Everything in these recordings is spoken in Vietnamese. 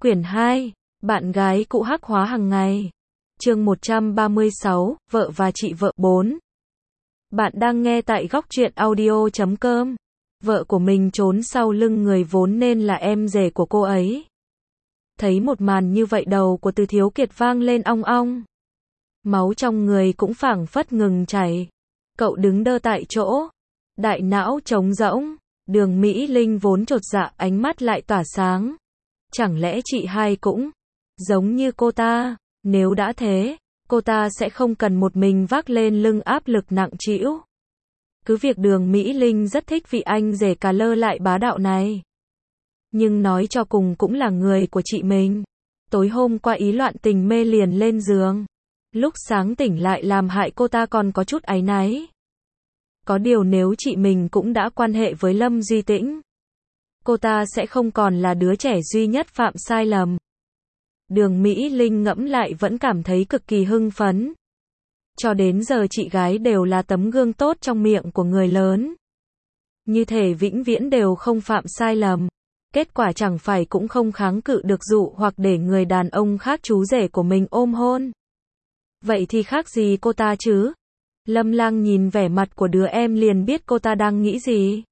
Quyển 2, bạn gái cũ hắc hóa hàng ngày. Chương 136, vợ và chị vợ 4. Bạn đang nghe tại góc truyện audio.com. Vợ của mình trốn sau lưng người vốn nên là em rể của cô ấy. Thấy một màn như vậy đầu của Từ Thiếu Kiệt vang lên ong ong. Máu trong người cũng phảng phất ngừng chảy. Cậu đứng đơ tại chỗ. Đại não trống rỗng. Đường Mỹ Linh vốn chột dạ, ánh mắt lại tỏa sáng. Chẳng lẽ chị hai cũng giống như cô ta? Nếu đã thế, cô ta sẽ không cần một mình vác lên lưng áp lực nặng trĩu. Cứ việc Đường Mỹ Linh rất thích vị anh rể cà lơ lại bá đạo này. Nhưng nói cho cùng cũng là người của chị mình. Tối hôm qua ý loạn tình mê liền lên giường. Lúc sáng tỉnh lại làm hại cô ta còn có chút áy náy. Có điều nếu chị mình cũng đã quan hệ với Lâm Duy Tĩnh, cô ta sẽ không còn là đứa trẻ duy nhất phạm sai lầm. Đường Mỹ Linh ngẫm lại vẫn cảm thấy cực kỳ hưng phấn. Cho đến giờ chị gái đều là tấm gương tốt trong miệng của người lớn. Như thể vĩnh viễn đều không phạm sai lầm. Kết quả chẳng phải cũng không kháng cự được dụ hoặc để người đàn ông khác chú rể của mình ôm hôn. Vậy thì khác gì cô ta chứ? Lâm Lang nhìn vẻ mặt của đứa em liền biết cô ta đang nghĩ gì.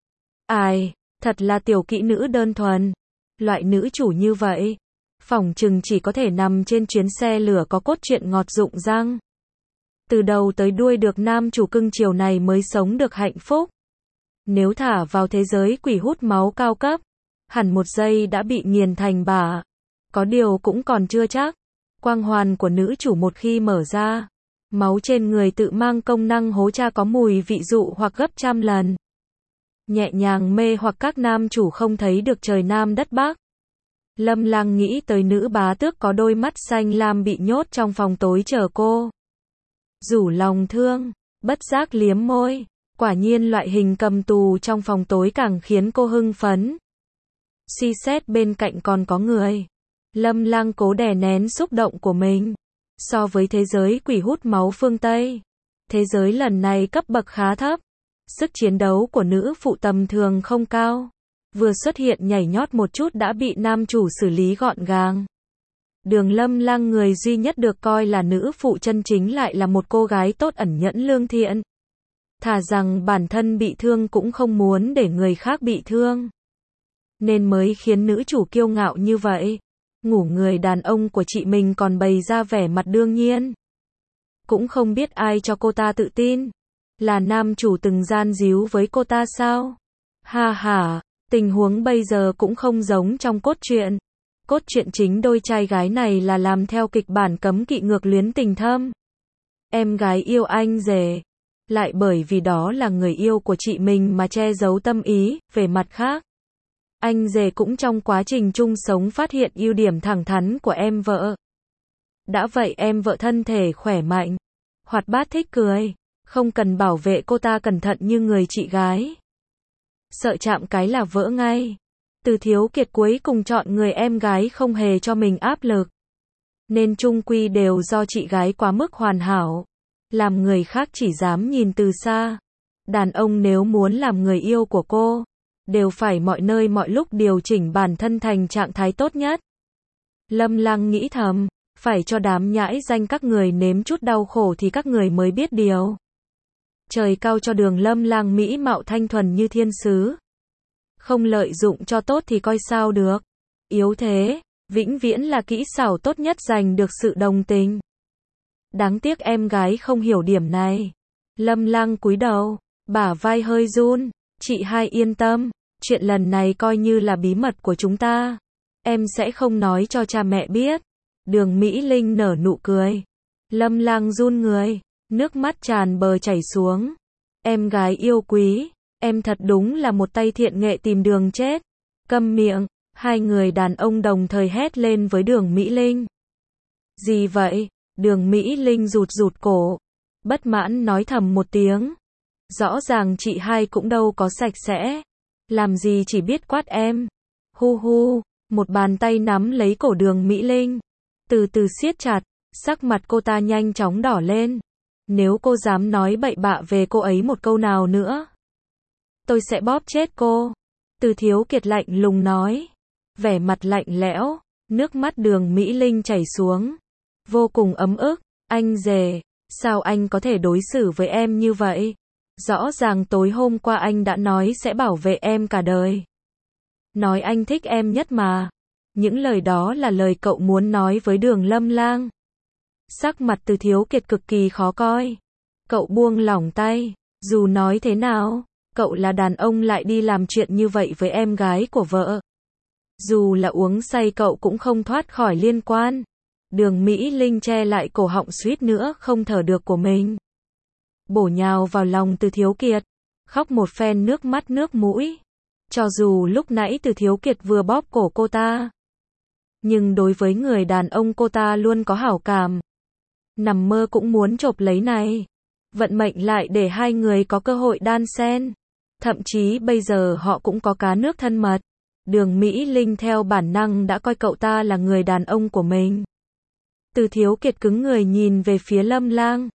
Ai, thật là tiểu kỹ nữ đơn thuần. Loại nữ chủ như vậy, phỏng chừng chỉ có thể nằm trên chuyến xe lửa có cốt truyện ngọt rụng răng. Từ đầu tới đuôi được nam chủ cưng chiều này mới sống được hạnh phúc. Nếu thả vào thế giới quỷ hút máu cao cấp, hẳn một giây đã bị nghiền thành bả. Có điều cũng còn chưa chắc. Quang hoàn của nữ chủ một khi mở ra, máu trên người tự mang công năng hố cha có mùi vị dụ hoặc gấp trăm lần. Nhẹ nhàng mê hoặc các nam chủ không thấy được trời Nam đất Bắc. Lâm Lang nghĩ tới nữ bá tước có đôi mắt xanh lam bị nhốt trong phòng tối chờ cô. Rủ lòng thương, bất giác liếm môi. Quả nhiên loại hình cầm tù trong phòng tối càng khiến cô hưng phấn. Suy xét bên cạnh còn có người. Lâm Lang cố đè nén xúc động của mình. So với thế giới quỷ hút máu phương Tây, thế giới lần này cấp bậc khá thấp. Sức chiến đấu của nữ phụ tầm thường không cao. Vừa xuất hiện nhảy nhót một chút đã bị nam chủ xử lý gọn gàng. Đường Lâm Lang người duy nhất được coi là nữ phụ chân chính lại là một cô gái tốt ẩn nhẫn lương thiện. Thà rằng bản thân bị thương cũng không muốn để người khác bị thương. Nên mới khiến nữ chủ kiêu ngạo như vậy. Ngủ người đàn ông của chị mình còn bày ra vẻ mặt đương nhiên. Cũng không biết ai cho cô ta tự tin. Là nam chủ từng gian díu với cô ta sao? Ha ha, tình huống bây giờ cũng không giống trong cốt truyện. Cốt truyện chính đôi trai gái này là làm theo kịch bản cấm kỵ ngược luyến tình thâm. Em gái yêu anh rể, lại bởi vì đó là người yêu của chị mình mà che giấu tâm ý. Về mặt khác, anh rể cũng trong quá trình chung sống phát hiện ưu điểm thẳng thắn của em vợ. Đã vậy em vợ thân thể khỏe mạnh, hoạt bát thích cười, không cần bảo vệ cô ta cẩn thận như người chị gái. Sợ chạm cái là vỡ ngay. Từ Thiếu Kiệt cuối cùng chọn người em gái không hề cho mình áp lực. Nên chung quy đều do chị gái quá mức hoàn hảo. Làm người khác chỉ dám nhìn từ xa. Đàn ông nếu muốn làm người yêu của cô, đều phải mọi nơi mọi lúc điều chỉnh bản thân thành trạng thái tốt nhất. Lâm Lang nghĩ thầm, phải cho đám nhãi danh các người nếm chút đau khổ thì các người mới biết điều. Trời cao cho Đường Lâm Lang mỹ mạo thanh thuần như thiên sứ. Không lợi dụng cho tốt thì coi sao được. Yếu thế, vĩnh viễn là kỹ xảo tốt nhất giành được sự đồng tình. Đáng tiếc em gái không hiểu điểm này. Lâm Lang cúi đầu, bả vai hơi run. Chị hai yên tâm, chuyện lần này coi như là bí mật của chúng ta. Em sẽ không nói cho cha mẹ biết. Đường Mỹ Linh nở nụ cười. Lâm Lang run người, nước mắt tràn bờ chảy xuống. Em gái yêu quý, em thật đúng là một tay thiện nghệ tìm đường chết. Câm miệng, hai người đàn ông đồng thời hét lên với Đường Mỹ Linh. Gì vậy? Đường Mỹ Linh rụt rụt cổ, bất mãn nói thầm một tiếng. Rõ ràng chị hai cũng đâu có sạch sẽ. Làm gì chỉ biết quát em. Hu hu, một bàn tay nắm lấy cổ Đường Mỹ Linh. Từ từ siết chặt, sắc mặt cô ta nhanh chóng đỏ lên. Nếu cô dám nói bậy bạ về cô ấy một câu nào nữa, tôi sẽ bóp chết cô. Từ Thiếu Kiệt lạnh lùng nói. Vẻ mặt lạnh lẽo. Nước mắt Đường Mỹ Linh chảy xuống. Vô cùng ấm ức. Anh rể, sao anh có thể đối xử với em như vậy? Rõ ràng tối hôm qua anh đã nói sẽ bảo vệ em cả đời. Nói anh thích em nhất mà. Những lời đó là lời cậu muốn nói với Đường Lâm Lang. Sắc mặt Từ Thiếu Kiệt cực kỳ khó coi. Cậu buông lỏng tay. Dù nói thế nào, cậu là đàn ông lại đi làm chuyện như vậy với em gái của vợ. Dù là uống say cậu cũng không thoát khỏi liên quan. Đường Mỹ Linh che lại cổ họng suýt nữa không thở được của mình. Bổ nhào vào lòng Từ Thiếu Kiệt. Khóc một phen nước mắt nước mũi. Cho dù lúc nãy Từ Thiếu Kiệt vừa bóp cổ cô ta. Nhưng đối với người đàn ông cô ta luôn có hảo cảm. Nằm mơ cũng muốn chộp lấy này. Vận mệnh lại để hai người có cơ hội đan xen. Thậm chí bây giờ họ cũng có cá nước thân mật. Đường Mỹ Linh theo bản năng đã coi cậu ta là người đàn ông của mình. Từ Thiếu Kiệt cứng người nhìn về phía Lâm Lang.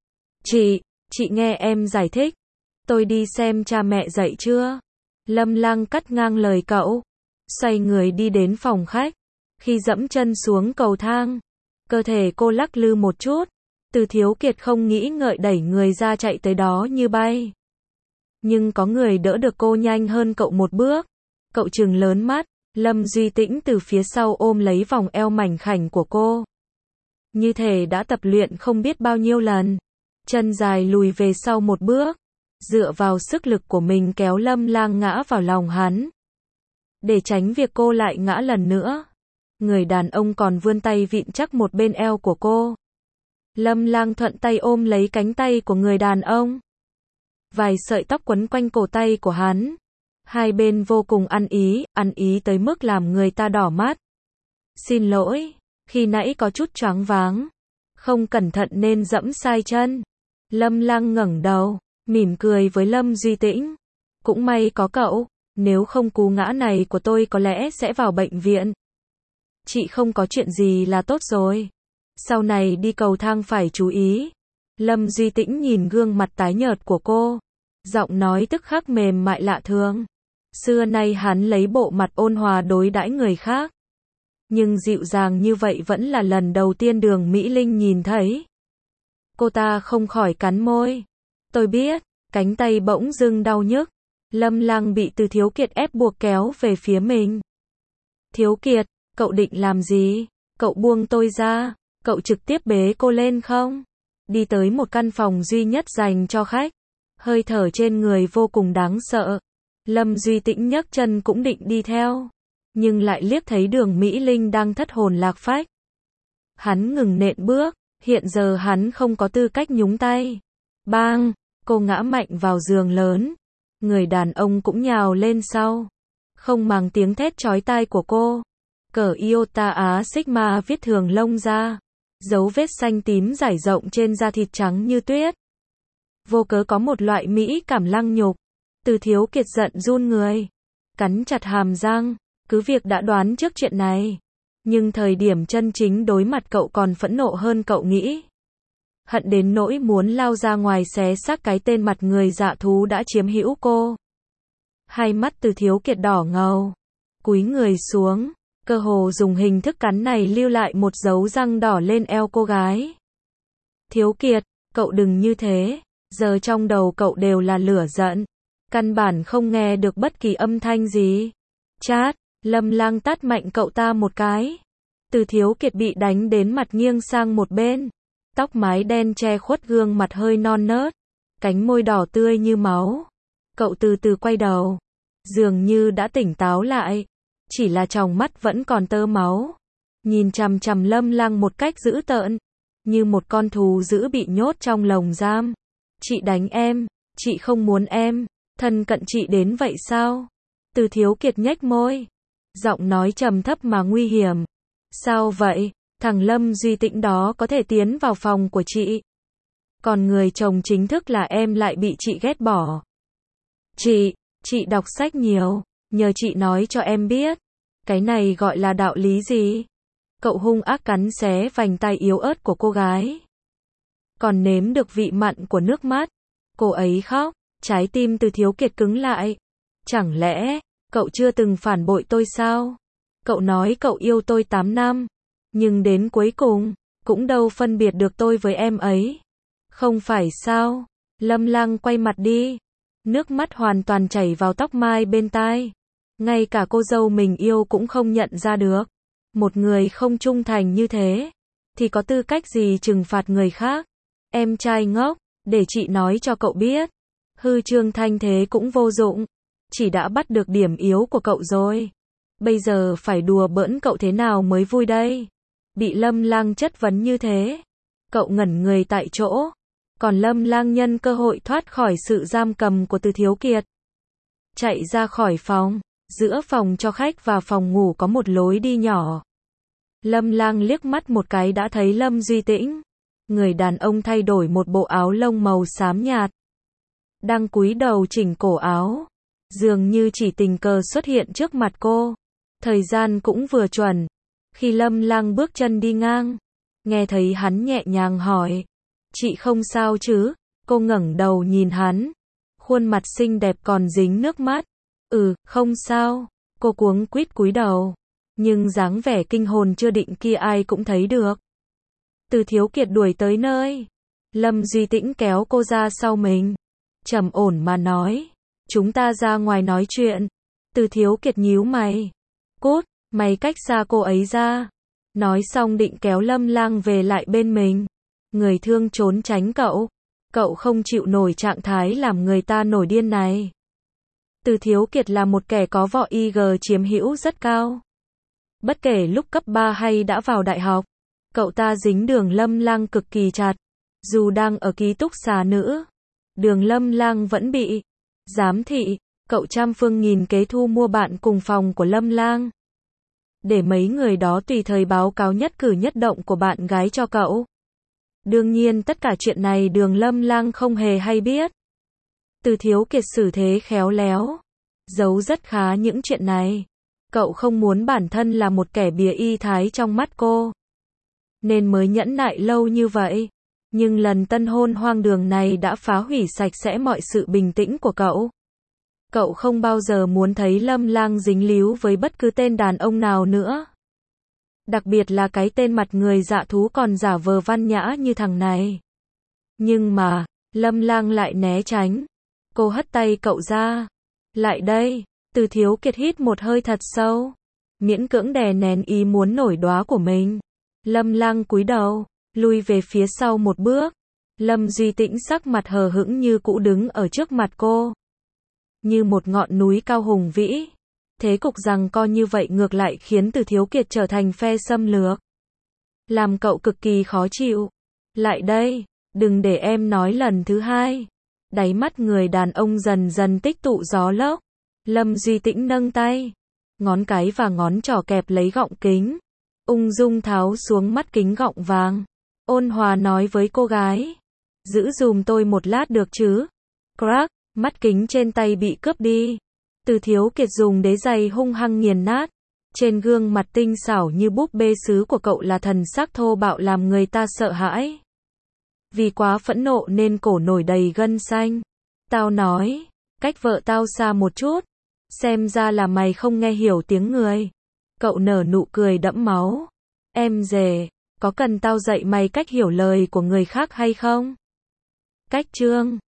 Chị nghe em giải thích. Tôi đi xem cha mẹ dậy chưa? Lâm Lang cắt ngang lời cậu. Xoay người đi đến phòng khách. Khi dẫm chân xuống cầu thang, cơ thể cô lắc lư một chút. Từ Thiếu Kiệt không nghĩ ngợi đẩy người ra chạy tới đó như bay. Nhưng có người đỡ được cô nhanh hơn cậu một bước. Cậu trừng lớn mắt. Lâm Duy Tĩnh từ phía sau ôm lấy vòng eo mảnh khảnh của cô. Như thể đã tập luyện không biết bao nhiêu lần. Chân dài lùi về sau một bước. Dựa vào sức lực của mình kéo Lâm Lang ngã vào lòng hắn. Để tránh việc cô lại ngã lần nữa. Người đàn ông còn vươn tay vịn chắc một bên eo của cô. Lâm Lang thuận tay ôm lấy cánh tay của người đàn ông. Vài sợi tóc quấn quanh cổ tay của hắn. Hai bên vô cùng ăn ý tới mức làm người ta đỏ mắt. Xin lỗi, khi nãy có chút choáng váng. Không cẩn thận nên dẫm sai chân. Lâm Lang ngẩng đầu, mỉm cười với Lâm Duy Tĩnh. Cũng may có cậu, nếu không cú ngã này của tôi có lẽ sẽ vào bệnh viện. Chị không có chuyện gì là tốt rồi. Sau này đi cầu thang phải chú ý. Lâm Duy Tĩnh nhìn gương mặt tái nhợt của cô. Giọng nói tức khắc mềm mại lạ thường. Xưa nay hắn lấy bộ mặt ôn hòa đối đãi người khác. Nhưng dịu dàng như vậy vẫn là lần đầu tiên Đường Mỹ Linh nhìn thấy. Cô ta không khỏi cắn môi. Tôi biết, cánh tay bỗng dưng đau nhức. Lâm Lang bị Từ Thiếu Kiệt ép buộc kéo về phía mình. Thiếu Kiệt, cậu định làm gì? Cậu buông tôi ra. Cậu trực tiếp bế cô lên không? Đi tới một căn phòng duy nhất dành cho khách. Hơi thở trên người vô cùng đáng sợ. Lâm Duy Tĩnh nhấc chân cũng định đi theo. Nhưng lại liếc thấy Đường Mỹ Linh đang thất hồn lạc phách. Hắn ngừng nện bước. Hiện giờ hắn không có tư cách nhúng tay. Bang! Cô ngã mạnh vào giường lớn. Người đàn ông cũng nhào lên sau. Không màng tiếng thét chói tai của cô. Cởi Iota Á Sigma viết thường lông ra. Dấu vết xanh tím rải rộng trên da thịt trắng như tuyết. Vô cớ có một loại mỹ cảm lăng nhục. Từ Thiếu Kiệt giận run người. Cắn chặt hàm răng. Cứ việc đã đoán trước chuyện này. Nhưng thời điểm chân chính đối mặt cậu còn phẫn nộ hơn cậu nghĩ. Hận đến nỗi muốn lao ra ngoài xé xác cái tên mặt người dạ thú đã chiếm hữu cô. Hai mắt Từ Thiếu Kiệt đỏ ngầu. Cúi người xuống. Cơ hồ dùng hình thức cắn này lưu lại một dấu răng đỏ lên eo cô gái. Thiếu Kiệt, cậu đừng như thế. Giờ trong đầu cậu đều là lửa giận. Căn bản không nghe được bất kỳ âm thanh gì. Chát, Lâm Lang tát mạnh cậu ta một cái. Từ Thiếu Kiệt bị đánh đến mặt nghiêng sang một bên. Tóc mái đen che khuất gương mặt hơi non nớt. Cánh môi đỏ tươi như máu. Cậu từ từ quay đầu. Dường như đã tỉnh táo lại. Chỉ là tròng mắt vẫn còn tơ máu. Nhìn chằm chằm Lâm Lang một cách dữ tợn. Như một con thú dữ bị nhốt trong lồng giam. Chị đánh em. Chị không muốn em thân cận chị đến vậy sao? Từ Thiếu Kiệt nhếch môi. Giọng nói trầm thấp mà nguy hiểm. Sao vậy? Thằng Lâm Duy Tĩnh đó có thể tiến vào phòng của chị. Còn người chồng chính thức là em lại bị chị ghét bỏ. Chị đọc sách nhiều. Nhờ chị nói cho em biết. Cái này gọi là đạo lý gì? Cậu hung ác cắn xé vành tay yếu ớt của cô gái. Còn nếm được vị mặn của nước mắt. Cô ấy khóc. Trái tim Từ Thiếu Kiệt cứng lại. Chẳng lẽ, cậu chưa từng phản bội tôi sao? Cậu nói cậu yêu tôi 8 năm, nhưng đến cuối cùng, cũng đâu phân biệt được tôi với em ấy. Không phải sao? Lâm Lang quay mặt đi. Nước mắt hoàn toàn chảy vào tóc mai bên tai. Ngay cả cô dâu mình yêu cũng không nhận ra được. Một người không trung thành như thế, thì có tư cách gì trừng phạt người khác? Em trai ngốc, để chị nói cho cậu biết. Hư trương thanh thế cũng vô dụng. Chỉ đã bắt được điểm yếu của cậu rồi. Bây giờ phải đùa bỡn cậu thế nào mới vui đây? Bị Lâm Lang chất vấn như thế, cậu ngẩn người tại chỗ. Còn Lâm Lang nhân cơ hội thoát khỏi sự giam cầm của Từ Thiếu Kiệt, chạy ra khỏi phòng. Giữa phòng cho khách và phòng ngủ có một lối đi nhỏ. Lâm Lang liếc mắt một cái đã thấy Lâm Duy Tĩnh. Người đàn ông thay đổi một bộ áo lông màu xám nhạt, đang cúi đầu chỉnh cổ áo, dường như chỉ tình cờ xuất hiện trước mặt cô. Thời gian cũng vừa chuẩn. Khi Lâm Lang bước chân đi ngang, nghe thấy hắn nhẹ nhàng hỏi, chị không sao chứ? Cô ngẩng đầu nhìn hắn, khuôn mặt xinh đẹp còn dính nước mắt. Không sao. Cô cuống quýt cúi đầu, nhưng dáng vẻ kinh hồn chưa định kia ai cũng thấy được. Từ Thiếu Kiệt đuổi tới nơi, Lâm Duy Tĩnh kéo cô ra sau mình, trầm ổn mà nói, chúng ta ra ngoài nói chuyện. Từ Thiếu Kiệt nhíu mày, cút, mày cách xa cô ấy ra. Nói xong định kéo Lâm Lang về lại bên mình. Người thương trốn tránh cậu. Cậu không chịu nổi trạng thái làm người ta nổi điên này. Từ Thiếu Kiệt là một kẻ có võ IG chiếm hữu rất cao. Bất kể lúc cấp 3 hay đã vào đại học, cậu ta dính Đường Lâm Lang cực kỳ chặt. Dù đang ở ký túc xá nữ, Đường Lâm Lang vẫn bị giám thị. Cậu trăm phương nghìn kế thu mua bạn cùng phòng của Lâm Lang, để mấy người đó tùy thời báo cáo nhất cử nhất động của bạn gái cho cậu. Đương nhiên tất cả chuyện này Đường Lâm Lang không hề hay biết. Từ Thiếu Kiệt xử thế khéo léo, giấu rất khá những chuyện này. Cậu không muốn bản thân là một kẻ bìa y thái trong mắt cô, nên mới nhẫn nại lâu như vậy. Nhưng lần tân hôn hoang đường này đã phá hủy sạch sẽ mọi sự bình tĩnh của cậu. Cậu không bao giờ muốn thấy Lâm Lang dính líu với bất cứ tên đàn ông nào nữa. Đặc biệt là cái tên mặt người dạ thú còn giả vờ văn nhã như thằng này. Nhưng mà, Lâm Lang lại né tránh. Cô hất tay cậu ra. Lại đây. Từ Thiếu Kiệt hít một hơi thật sâu, miễn cưỡng đè nén ý muốn nổi đoá của mình. Lâm Lang cúi đầu, lui về phía sau một bước. Lâm Duy Tĩnh sắc mặt hờ hững như cũ đứng ở trước mặt cô, như một ngọn núi cao hùng vĩ. Thế cục giằng co như vậy ngược lại khiến Từ Thiếu Kiệt trở thành phe xâm lược, làm cậu cực kỳ khó chịu. Lại đây, đừng để em nói lần thứ hai. Đáy mắt người đàn ông dần dần tích tụ gió lốc. Lâm Duy Tĩnh nâng tay, ngón cái và ngón trỏ kẹp lấy gọng kính, ung dung tháo xuống mắt kính gọng vàng, ôn hòa nói với cô gái, giữ dùm tôi một lát được chứ? Crack, mắt kính trên tay bị cướp đi. Từ Thiếu Kiệt dùng đế giày hung hăng nghiền nát. Trên gương mặt tinh xảo như búp bê sứ của cậu là thần sắc thô bạo làm người ta sợ hãi. Vì quá phẫn nộ nên cổ nổi đầy gân xanh. Tao nói, cách vợ tao xa một chút. Xem ra là mày không nghe hiểu tiếng người. Cậu nở nụ cười đẫm máu. Em dề, có cần tao dạy mày cách hiểu lời của người khác hay không? Cách chương